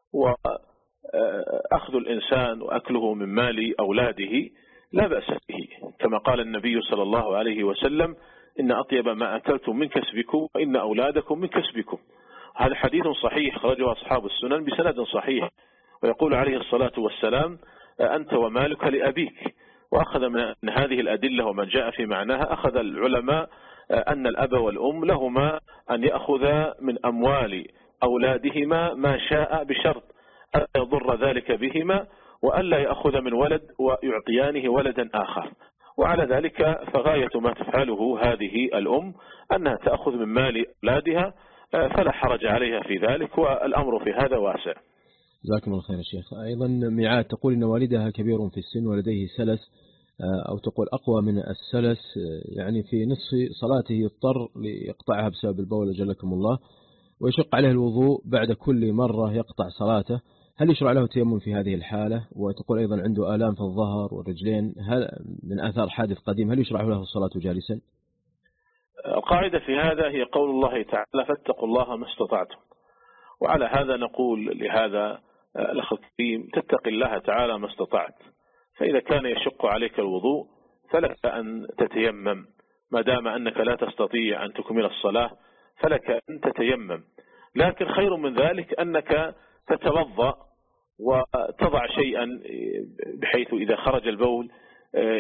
وأخذ الإنسان وأكله من مال أولاده لا بأس به، كما قال النبي صلى الله عليه وسلم: إن أطيب ما أكلتم من كسبكم وإن أولادكم من كسبكم. هذا حديث صحيح خرجه أصحاب السنن بسند صحيح. ويقول عليه الصلاة والسلام: أنت ومالك لأبيك. وأخذ من هذه الأدلة ومن جاء في معناها أخذ العلماء أن الأب والأم لهما أن يأخذ من أموال أولادهما ما شاء بشرط أن يضر ذلك بهما وألا يأخذ من ولد ويعطيانه ولدا آخر. وعلى ذلك فغاية ما تفعله هذه الأم أنها تأخذ من مال أولادها، فلا حرج عليها في ذلك، والأمر في هذا واسع. جزاكم الله خير يا شيخ. أيضا ميعاد تقول إن والدها كبير في السن ولديه سلس، أو تقول أقوى من السلس، يعني في نصف صلاته يضطر ليقطعها بسبب البول جلكم الله، ويشق عليه الوضوء بعد كل مرة يقطع صلاته، هل يشرع له تيمم في هذه الحالة؟ وتقول أيضا عنده آلام في الظهر والرجلين، هل من آثار حادث قديم، هل يشرع له الصلاة جالسا؟ القاعدة في هذا هي قول الله تعالى: فاتقوا الله ما استطعتم. وعلى هذا نقول لهذا الأخ الكريم: تتقي الله تعالى ما استطعت. فإذا كان يشق عليك الوضوء فلك أن تتيمم، ما دام أنك لا تستطيع أن تكمل الصلاة فلك أن تتيمم. لكن خير من ذلك أنك تتوضأ وتضع شيئا بحيث إذا خرج البول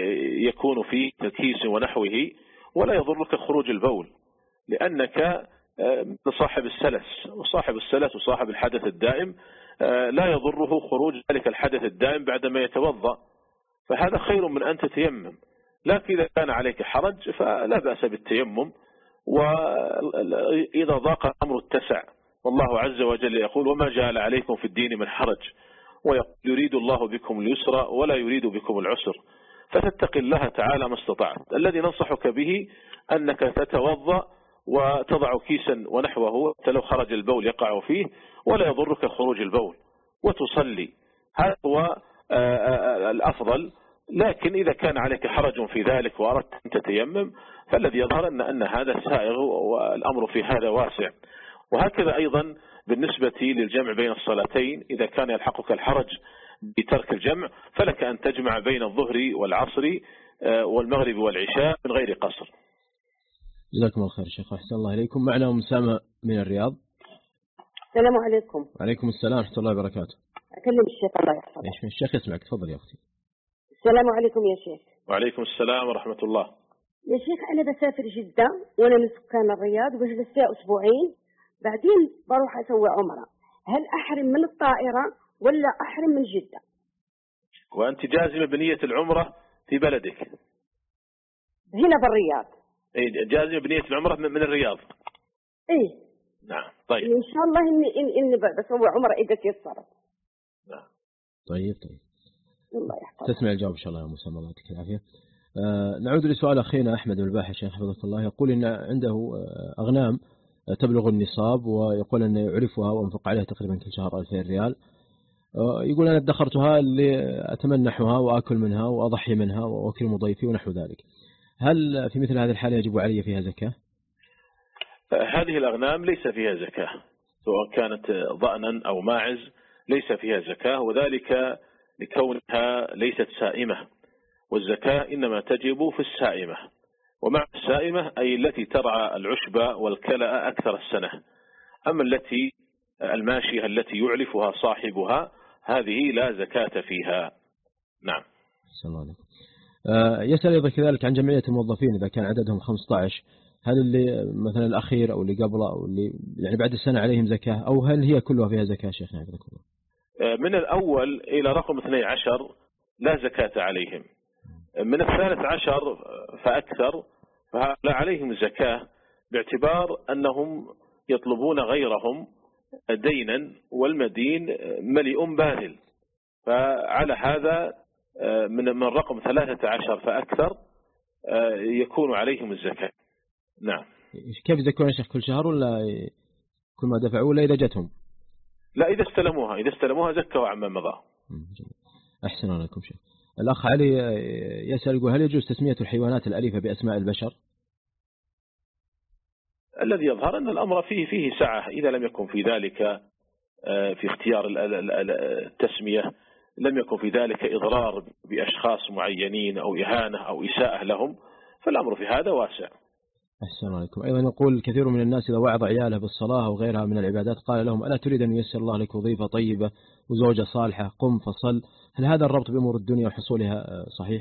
يكون فيه كيس ونحوه ولا يضرك خروج البول، لأنك صاحب السلس، وصاحب السلس وصاحب الحدث الدائم لا يضره خروج ذلك الحدث الدائم بعدما يتوضأ، فهذا خير من أن تتيمم. لكن إذا كان عليك حرج فلا بأس بالتيمم، وإذا ضاق الأمر اتسع، والله عز وجل يقول وما جعل عليكم في الدين من حرج، ويريد الله بكم اليسر ولا يريد بكم العسر، فتتق الله تعالى ما استطعت. الذي ننصحك به أنك تتوضأ وتضع كيسا ونحوه لو خرج البول يقع فيه ولا يضرك خروج البول، وتصلي، هذا هو الأفضل. لكن إذا كان عليك حرج في ذلك وأردت أن تتيمم فالذي يظهر أن, أن هذا سائغ والأمر في هذا واسع. وهكذا أيضا بالنسبة للجمع بين الصلاتين، إذا كان يلحقك الحرج بترك الجمع فلك أن تجمع بين الظهر والعصر والمغرب والعشاء من غير قصر. جزاكم الله خير شيخ، أحسن الله إليكم. معنا أم سامة من الرياض. السلام عليكم. وعليكم السلام ورحمة الله وبركاته. أكلم الشيخ الله يحفظه. ايش من الشيخ يسمعك، تفضل يا أختي. السلام عليكم يا شيخ. وعليكم السلام ورحمة الله. يا شيخ أنا بسافر جدة وأنا من سكان الرياض وبجلس فيها أسبوعين، بعدين بروح أسوي عمرة، هل أحرم من الطائرة ولا أحرم من جدة؟ وأنت جازمة بنية العمرة في بلدك؟ هنا بالرياض. إيه، جازمة بنية العمرة من الرياض؟ إيه نعم. طيب إن شاء الله إني إني, إني بسوي عمرة إذا تيسرت. نعم. طيب طيب الله يحفظك. تسمع الجواب إن شاء الله يا موسى، الله يعطيك العافية. آه نعود لسؤال أخينا أحمد الباحث شيخ حفظك الله، يقول إن عنده أغنام تبلغ النصاب، ويقول أن يعرفها وأنفق عليها تقريبا كل شهر ألفين ريال. آه يقول أنا ادخرتها لأتمنحها وأكل منها وأضحي منها وأكرم ضيفي ونحو ذلك، هل في مثل هذه الحالة يجب علي فيها زكاة؟ هذه الأغنام ليس فيها زكاة، سواء كانت ضأنا أو ماعز ليس فيها زكاة، وذلك لكونها ليست سائمة، والزكاة إنما تجب في السائمة. ومع السائمة أي التي ترعى العشب والكلأ أكثر السنة. أما التي الماشية التي يعلفها صاحبها هذه لا زكاة فيها. نعم. السلام عليكم. آه يسأل أيضا كذلك عن جمعية الموظفين، إذا كان عددهم خمسة عشر، هل اللي مثلا الأخير أو اللي قبله أو اللي يعني بعد السنة عليهم زكاة، أو هل هي كلها فيها زكاة شيخنا؟ من الأول إلى رقم اثني عشر لا زكاة عليهم، من الثالث عشر فأكثر فلا عليهم زكاة، باعتبار أنهم يطلبون غيرهم دينا والمدين مليء باذل، فعلى هذا من من رقم ثلاثة عشر فأكثر يكون عليهم الزكاة. نعم. كيف يزكون يا شيخ؟ كل شهر ولا كل ما دفعوا ولا إذا جتهم؟ لا، إذا استلموها إذا استلموها زكوا عما مضى. أحسن عليكم شيخ. الأخ علي يسأل يقول هل يجوز تسمية الحيوانات الأليفة بأسماء البشر؟ الذي يظهر أن الأمر فيه فيه سعة، إذا لم يكن في ذلك في اختيار التسمية لم يكن في ذلك إضرار بأشخاص معينين أو إهانة أو إساءة لهم، فالأمر في هذا واسع. أحسن عليكم. أيضا يقول كثير من الناس إذا وعظ عياله بالصلاة أو غيرها من العبادات قال لهم ألا تريد أن ييسر الله لك وظيفة طيبة وزوجة صالحة، قم فصل، هل هذا الربط بأمور الدنيا وحصولها صحيح؟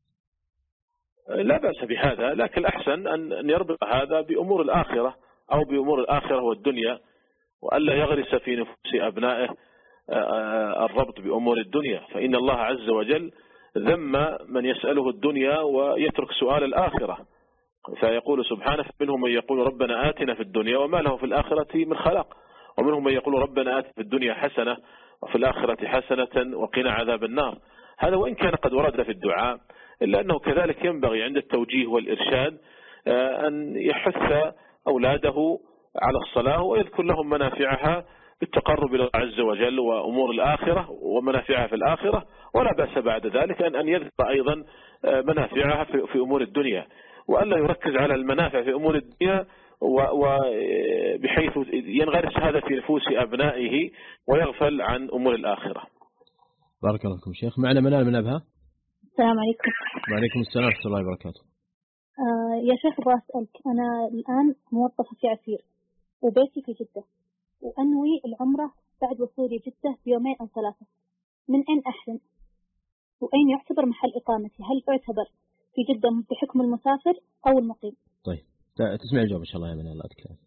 لا بأس بهذا، لكن الأحسن أن يربط هذا بأمور الآخرة أو بأمور الآخرة والدنيا، وألا يغرس في نفوس أبنائه الربط بأمور الدنيا، فإن الله عز وجل ذم من يسأله الدنيا ويترك سؤال الآخرة، فيقول سبحانه منهم من يقول ربنا آتنا في الدنيا وما له في الآخرة من خلاق، ومنهم من يقول ربنا آتنا في الدنيا حسنة وفي الآخرة حسنة وقنا عذاب النار. هذا وإن كان قد ورد في الدعاء، إلا أنه كذلك ينبغي عند التوجيه والإرشاد أن يحث أولاده على الصلاة ويذكر لهم منافعها بالتقرب إلى الله عز وجل وأمور الآخرة ومنافعها في الآخرة، ولا بأس بعد ذلك أن يذكر أيضا منافعها في أمور الدنيا، وألا يركز على المنافع في أمور الدنيا وبحيث ينغرس هذا في نفوس أبنائه ويغفل عن أمور الآخرة. بارك الله فيكم شيخ. معنا منال من أبها. السلام عليكم. وعليكم السلام ورحمة الله وبركاته. آه يا شيخ أبغى أسألك، أنا الآن موظفة في عسير وبيتي في جدة، وأنوي العمرة بعد وصولي جدة بيومين أو ثلاثة، من أين أحرم؟ وأين يعتبر محل إقامتي؟ هل أعتبر في جدة بحكم المسافر أو المقيم؟ طيب تسمع الجواب إن شاء الله يا منال، الله تكلم.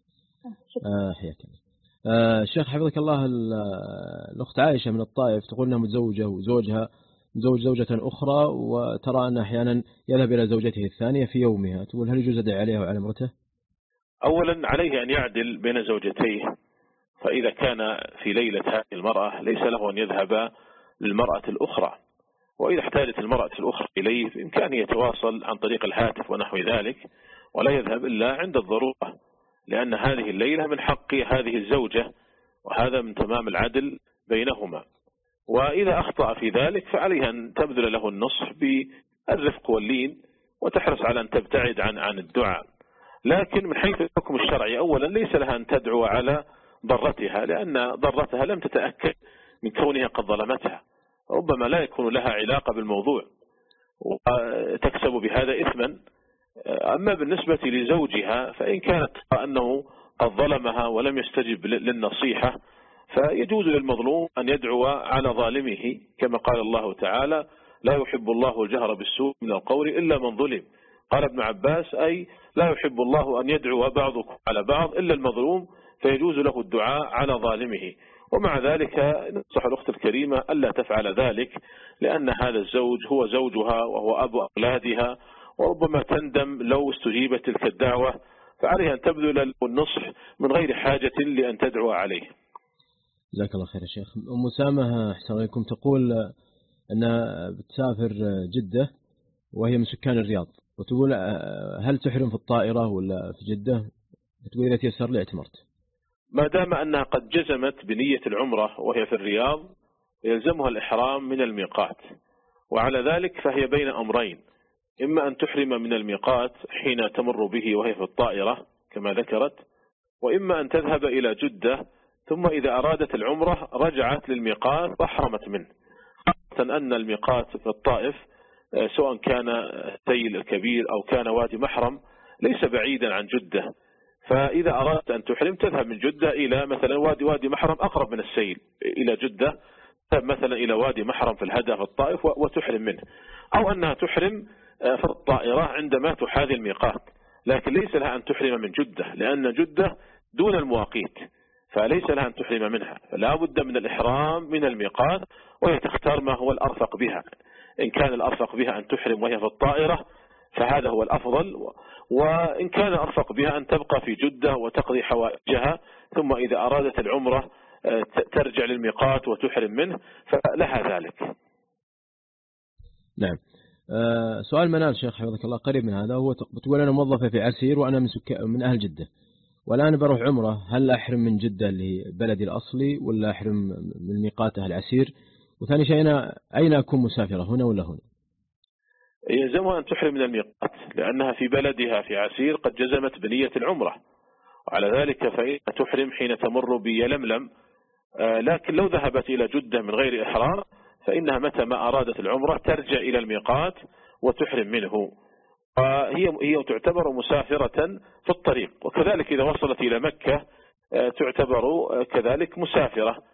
آه حياك الله. الشيخ حفظك الله، الأخت عائشة من الطائف تقول أنها متزوجة وزوجها متزوج زوجة أخرى، وترى أن أحيانا يذهب إلى زوجته الثانية في يومها، تقول هل يجوز أدعي عليها وعلى امرته؟ أولا عليه أن يعدل بين زوجتيه، فإذا كان في ليلة هذه المرأة ليس له أن يذهب للمرأة الأخرى، وإذا احتاجت المرأة الأخرى إليه بإمكانه يتواصل عن طريق الهاتف ونحو ذلك، ولا يذهب إلا عند الضرورة، لأن هذه الليلة من حق هذه الزوجة، وهذا من تمام العدل بينهما. وإذا أخطأ في ذلك فعليها أن تبذل له النصح بالرفق واللين، وتحرص على أن تبتعد عن عن الدعاء. لكن من حيث الحكم الشرعي، أولا ليس لها أن تدعو على ضرتها، لأن ضرتها لم تتأكد من كونها قد ظلمتها، ربما لا يكون لها علاقة بالموضوع وتكسب بهذا إثما. أما بالنسبة لزوجها فإن كانت أنه قد ظلمها ولم يستجب للنصيحة، فيجوز للمظلوم أن يدعو على ظالمه، كما قال الله تعالى: لا يحب الله الجهر بالسوء من القول إلا من ظلم. قال ابن عباس: أي لا يحب الله أن يدعو بعضكم على بعض إلا المظلوم، فيجوز له الدعاء على ظالمه. ومع ذلك ننصح الأخت الكريمة ألا تفعل ذلك، لأن هذا الزوج هو زوجها وهو أبو أولادها، وربما تندم لو استجيبت تلك الدعوة، فعليها أن تبذل له النصح من غير حاجة لأن تدعو عليه. جزاك الله خير يا شيخ. أم أسامة أحسن عليكم تقول أنها بتسافر جدة وهي من سكان الرياض، وتقول هل تحرم في الطائرة ولا في جدة؟ تقول إذا تيسر لي اعتمرت. ما دام أنها قد جزمت بنية العمرة وهي في الرياض يلزمها الإحرام من الميقات، وعلى ذلك فهي بين أمرين: إما أن تحرم من الميقات حين تمر به وهي في الطائرة كما ذكرت، وإما أن تذهب إلى جدة ثم إذا أرادت العمرة رجعت للميقات وأحرمت منه، خاصة أن الميقات في الطائف سواء كان السيل الكبير أو كان وادي محرم ليس بعيدا عن جدة، فإذا أردت أن تحرم تذهب من جدة إلى مثلا وادي وادي محرم أقرب من السيل إلى جدة، تذهب مثلا إلى وادي محرم في الهدى في الطائف وتحرم منه، أو أنها تحرم في الطائرة عندما تحاذي الميقات، لكن ليس لها أن تحرم من جدة، لأن جدة دون المواقيت فليس لها أن تحرم منها، فلا بد من الإحرام من الميقات، وهي تختار ما هو الأرفق بها. إن كان الأرفق بها أن تحرم وهي في الطائرة فهذا هو الأفضل، وإن كان أرفق بها أن تبقى في جدة وتقضي حوائجها ثم إذا أرادت العمرة ترجع للميقات وتحرم منه فلها ذلك. نعم. أه سؤال منال شيخ حفظك الله قريب من هذا، هو بتقول أنا موظفة في عسير وأنا من, سك... من أهل جدة، والآن بروح عمرة، هل أحرم من جدة لبلدي الأصلي ولا أحرم من ميقات أهل عسير؟ وثاني شيء أنا أين أكون مسافرة، هنا ولا هنا؟ يلزمها أن تحرم من الميقات لأنها في بلدها في عسير قد جزمت بنية العمرة، وعلى ذلك فإن تحرم حين تمر بيلملم، لكن لو ذهبت إلى جدة من غير إحرام فإنها متى ما أرادت العمرة ترجع إلى الميقات وتحرم منه، وهي هي تعتبر مسافرة في الطريق. وكذلك إذا وصلت إلى مكة تعتبر كذلك مسافرة،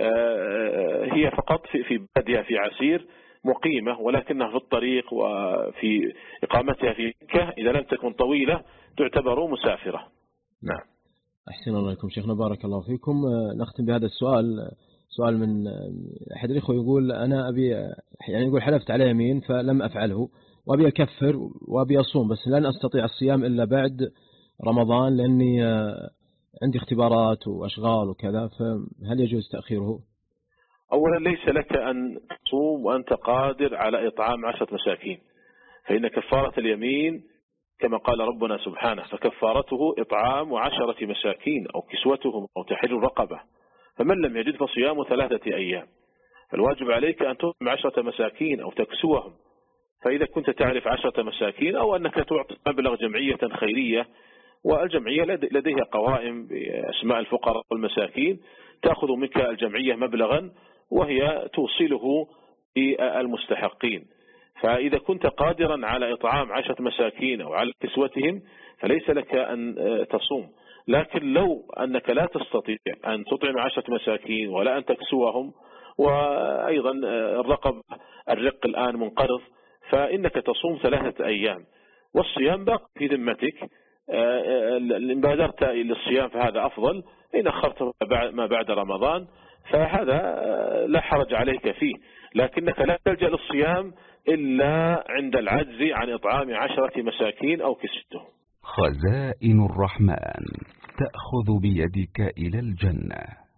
هي فقط في في بلدها في عسير مقيمة، ولكنها في الطريق وفي إقامتها في مكة إذا لم تكن طويلة تعتبر مسافرة. نعم. أحسن الله لكم شيخنا، بارك الله فيكم. نختم بهذا السؤال، سؤال من أحد الإخوة يقول أنا أبي، يعني يقول حلفت على يمين فلم أفعله وأبي أكفر وأبي أصوم، بس لن أستطيع الصيام إلا بعد رمضان لأني عندي اختبارات وأشغال وكذا، فهل يجوز تأخيره؟ أولا ليس لك أن تصوم وأنت قادر على إطعام عشرة مساكين، فإن كفارة اليمين كما قال ربنا سبحانه فكفارته إطعام عشرة مساكين أو كسوتهم أو تحرير رقبة، فمن لم يجد فصيام ثلاثة أيام، فالواجب عليك أن تطعم عشرة مساكين أو تكسوهم. فإذا كنت تعرف عشرة مساكين أو أنك تعطي مبلغ جمعية خيرية، والجمعية لديها قوائم بأسماء الفقراء والمساكين تأخذ منك الجمعية مبلغا وهي توصله للمستحقين، فإذا كنت قادرا على إطعام عشرة مساكين أو على كسوتهم فليس لك أن تصوم. لكن لو أنك لا تستطيع أن تطعم عشرة مساكين ولا أن تكسوهم، وأيضا الرقب الرق الآن منقرض، فإنك تصوم ثلاثة أيام والصيام باق في ذمتك إن بادرت للصيام فهذا أفضل، إن أخرته ما بعد رمضان فهذا لا حرج عليك فيه، لكنك لا تلجأ للصيام إلا عند العجز عن إطعام عشرة مساكين أو كسوتهم. خزائن الرحمن تأخذ بيدك إلى الجنة.